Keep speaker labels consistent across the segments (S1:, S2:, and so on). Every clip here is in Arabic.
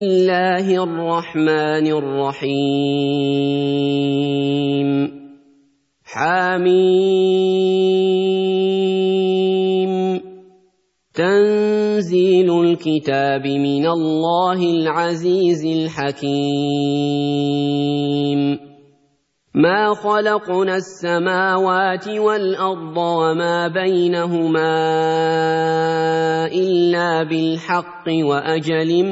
S1: الله الرحمن الرحيم حميم تنزيل الكتاب من الله العزيز الحكيم ما خلقنا السماوات والأرض وما بينهما إلا بالحق وأجل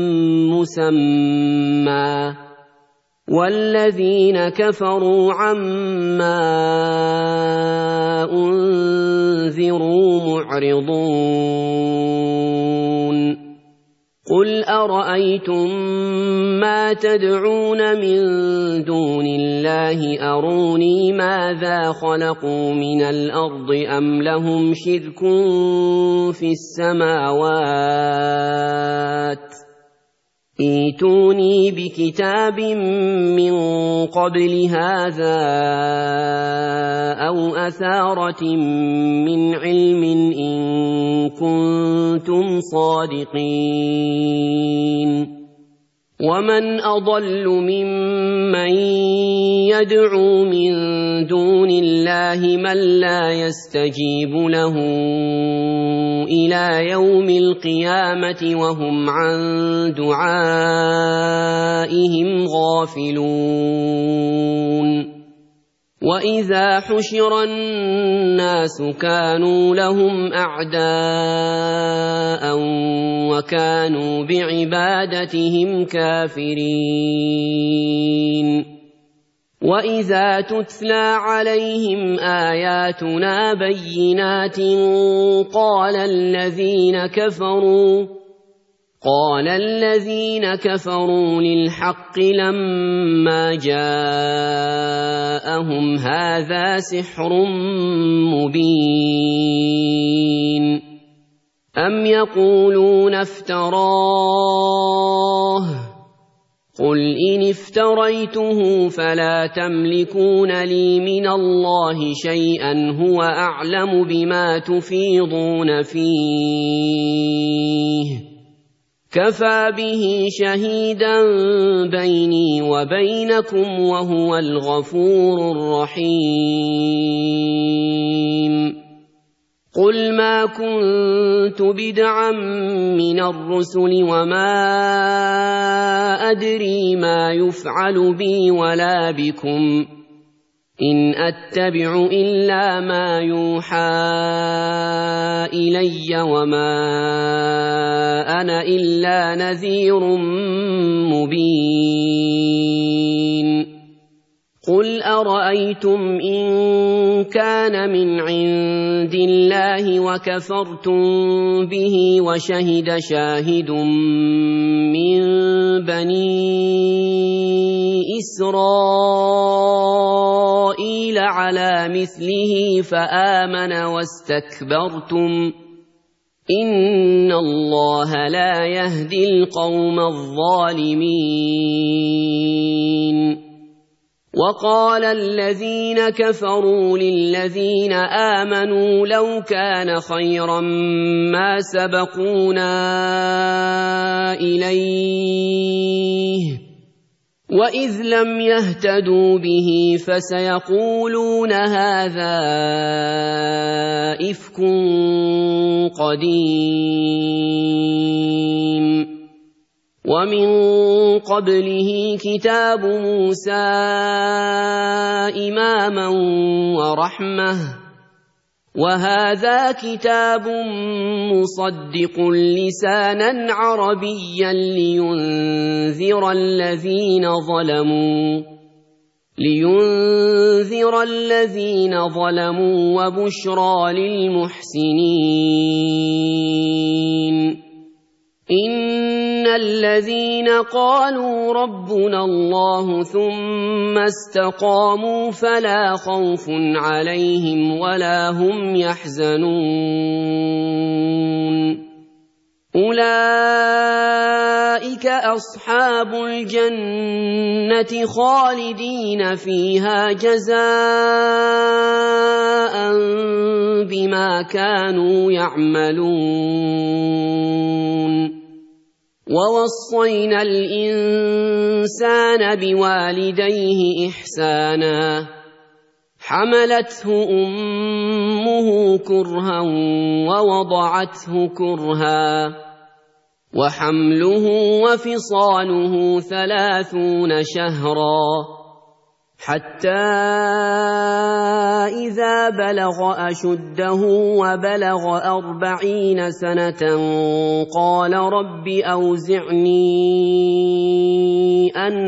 S1: مسمى والذين كفروا عما أنذروا معرضون قل أرأيتم ما تدعون من دون الله أروني ماذا خلقوا من الأرض أم لهم شرك في السماوات ائتوني بكتاب من قبل هذا أو أثارة من علم إن كنتم صادقين ومن أضل ممن يدعو من دون الله من لا يستجيب له إلى يوم القيامة وهم عن دعائهم غافلون وإذا حشر الناس كانوا لهم أعداء وكانوا بعبادتهم كافرين وإذا تتلى عليهم آياتنا بينات قال الذين كفروا للحق لما جاءهم هذا سحر مبين أم يقولون افتراه قل إن افتريته فلا تملكون لي من الله شيئا هو أعلم بما تفيضون فيه كفى به شهيدا بيني وبينكم وهو الغفور الرحيم قل ما كنت بدعا من الرسل وما أدري ما يفعل بي ولا بكم إن أتبع إلا ما يوحى إلي وما أنا إلا نذير مبين قل أرأيتم إن كان من عند الله وكفرتم به وشهد شاهد من بني إسرائيل على مثله فآمن واستكبرتم إن الله لا يهدي القوم الظالمين وقال الذين كفروا للذين آمنوا لو كان خيرا ما سبقونا إليه وإذ لم يهتدوا به فسيقولون هذا إفك قديم ومن قبله كتاب موسى إماما ورحمة وهذا كتاب مصدق لسانا عربيا لينذر الذين ظلموا وبشرى للمحسنين إن الذين قالوا ربنا الله ثم استقاموا فلا خوف عليهم ولا هم يحزنون أولئك أصحاب الجنة خالدين فيها جزاء بما كانوا يعملون ووصينا الإنسان بوالديه إحسانا حملته أمه كرها ووضعته كرها وحمله وفصاله 30 شهرا حتى إذا بلغ أشده وبلغ 40 سنة قال رب أوزعني أن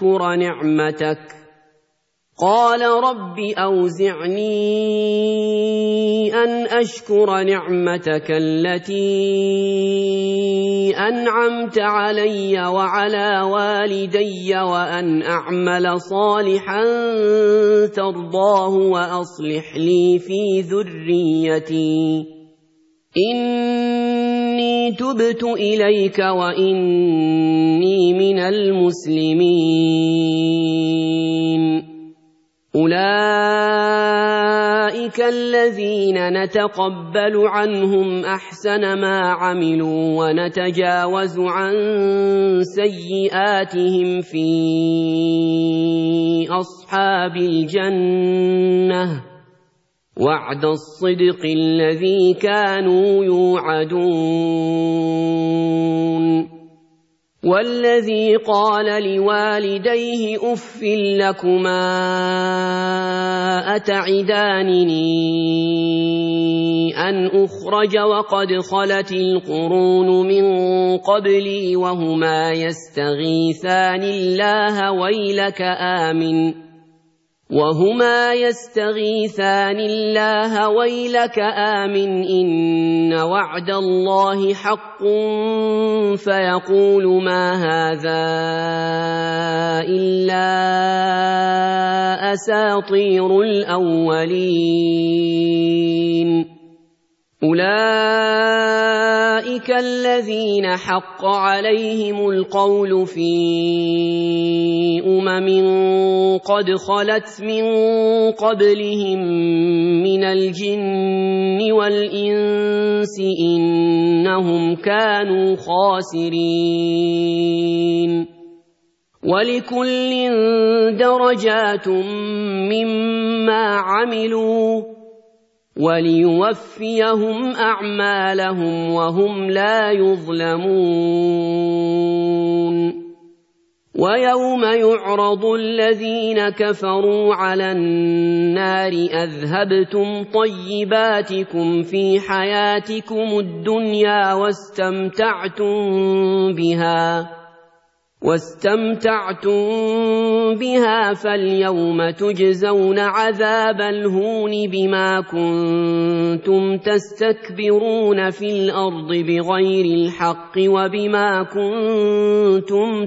S1: أشكر نعمتك التي أنعمت علي وعلى والدي وأن أعمل صالحا ترضاه وأصلح لي في ذريتي إني تبت إليك وإني من المسلمين. أولئك الذين نتقبل عنهم أحسن ما عملوا ونتجاوز عن سيئاتهم في أصحاب الجنة وعد الصدق الذي كانوا يوعدون. والذي قال لوالديه أف لكما أتعدانني أن أخرج وقد خلت القرون من قبلي وهما يستغيثان الله ويلك آمن إن وعد الله حق فيقول ما هذا إلا أساطير الأولين. أولئك الذين حق عليهم القول في قد خلت من قبلهم من الجن والإنس إنهم كانوا خاسرين. ولكل درجات مما عملوا وليوفيهم أعمالهم وهم لا يظلمون. ويوم يعرض الذين كفروا على النار أذهبتم طيباتكم في حياتكم الدنيا واستمتعتم بها فاليوم تجزون عذاب الهون بما كنتم تستكبرون في الأرض بغير الحق وبما كنتم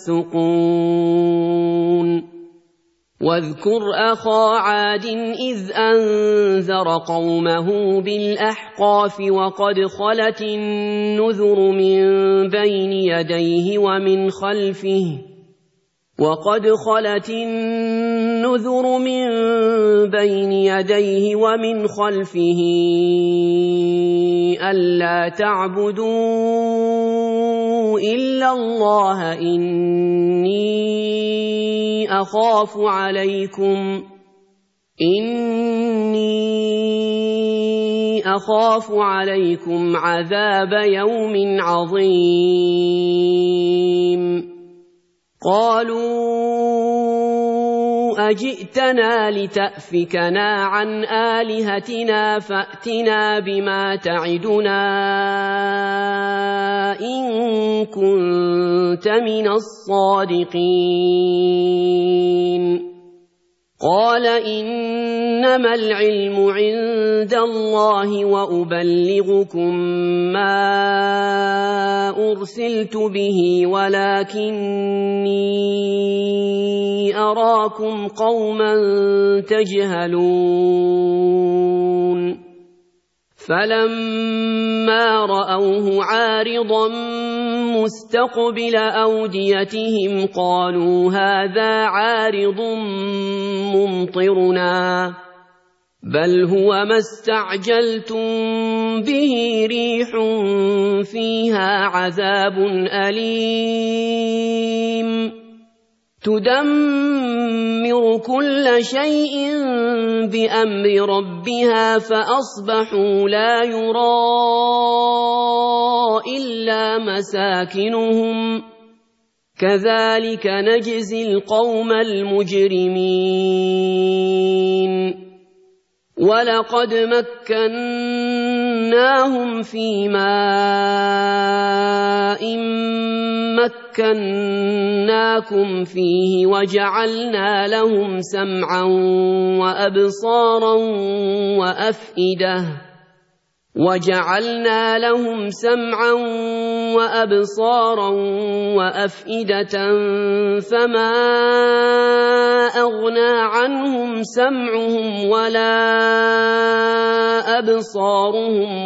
S1: تفسقون. واذكر أخا عاد إذ أنذر قومه بالأحقاف وقد خلت النذر من بين يديه ومن خلفه ألا تعبدوا إلا الله إني أخاف عليكم عذاب يوم عظيم. قالوا أجئتنا لتأفكنا عن آلهتنا فأتنا بما تعدنا إن كنت من الصادقين. قال إنما العلم عند الله وأبلغكم ما أرسلت به ولكني أراكم قوما تجهلون. فلما رأوه عارضا مستقبل أوديتهم قالوا هذا عارض ممطرنا بل هو ما استعجلتم به ريح فيها عذاب أليم تدمر كل شيء بأمر ربها فأصبحوا لا يرى إلا مساكنهم كذلك نجزي القوم المجرمين ولقد مكناهم في ماء مكناكم فيه وجعلنا لهم سمعا وأبصارا وأفئدة فما أغنى عنهم سمعهم ولا أبصارهم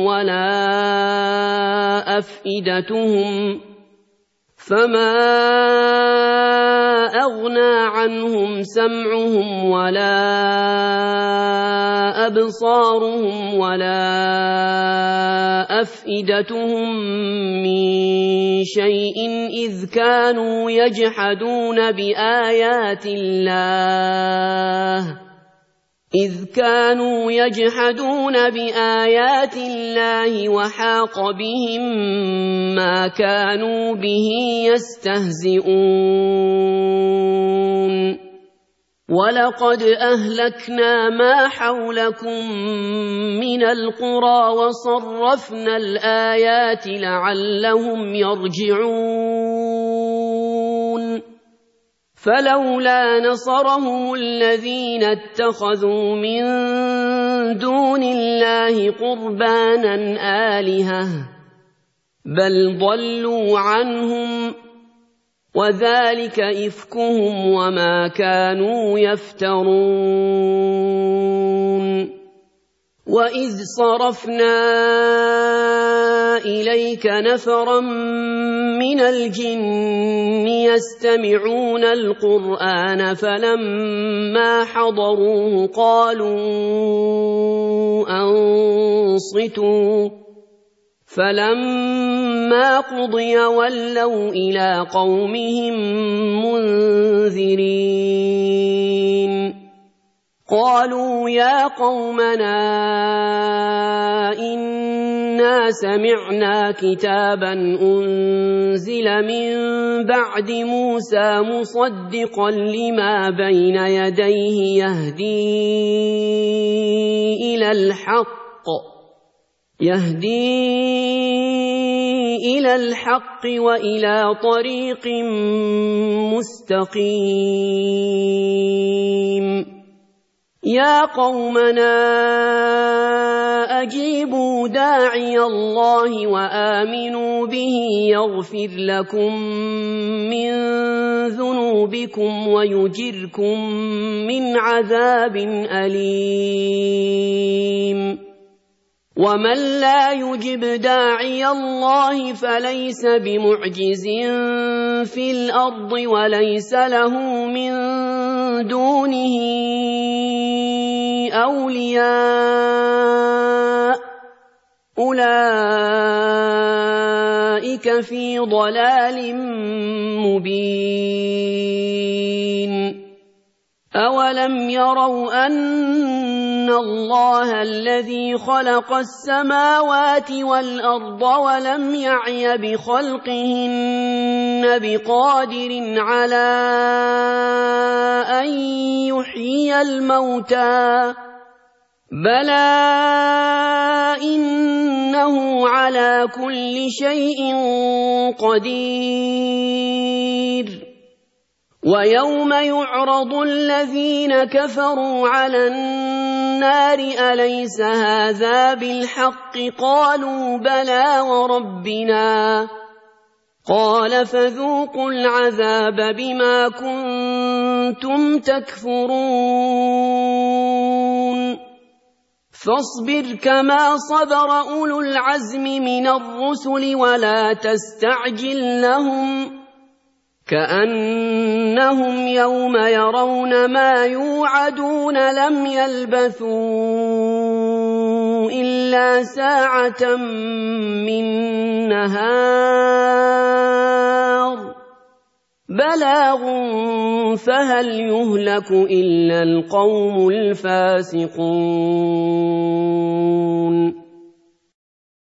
S1: ولا أفئدتهم من شيء إذ كانوا يجحدون بآيات الله وحاق بهم ما كانوا به يستهزئون ولقد أهلكنا ما حولكم من القرى وصرفنا الآيات لعلهم يرجعون فلولا نصرهم الذين اتخذوا من دون الله قربانا آلهة بل ضلوا عنهم وذلك إفكهم وما كانوا يفترون وإذ صرفنا إليك نفرا من الجن يستمعون القرآن فلما حضروه قالوا أنصتوا فلما قضي ولوا إلى قومهم منذرين قالوا يا قومنا إنا سمعنا كتابا أنزل من بعد موسى مصدقا لما بين يديه يهدي إلى الحق وإلى طريق مستقيم يا قومنا أجيبوا داعي الله وآمنوا به يغفر لكم من ذنوبكم ويجركم من عذاب أليم ومن لا يجب داعي الله فليس بمعجز في الأرض وليس له من دونه أولياء أولئك في ضلال مبين أولم يروا أن الله الذي خلق السماوات والأرض ولم يعي بخلقهن بقادر على أن يحيي الموتى بلى إنه على كل شيء قدير ويوم يعرض الذين كفروا على النار أليس هذا بالحق قالوا بلى وربنا قال فذوقوا العذاب بما كنتم تكفرون فاصبر كما صبر أولو العزم من الرسل ولا تستعجل لهم كأنهم يوم يرون ما يوعدون لم يلبثوا إلا ساعة من نهار بلاغ فهل يهلك إلا القوم الفاسقون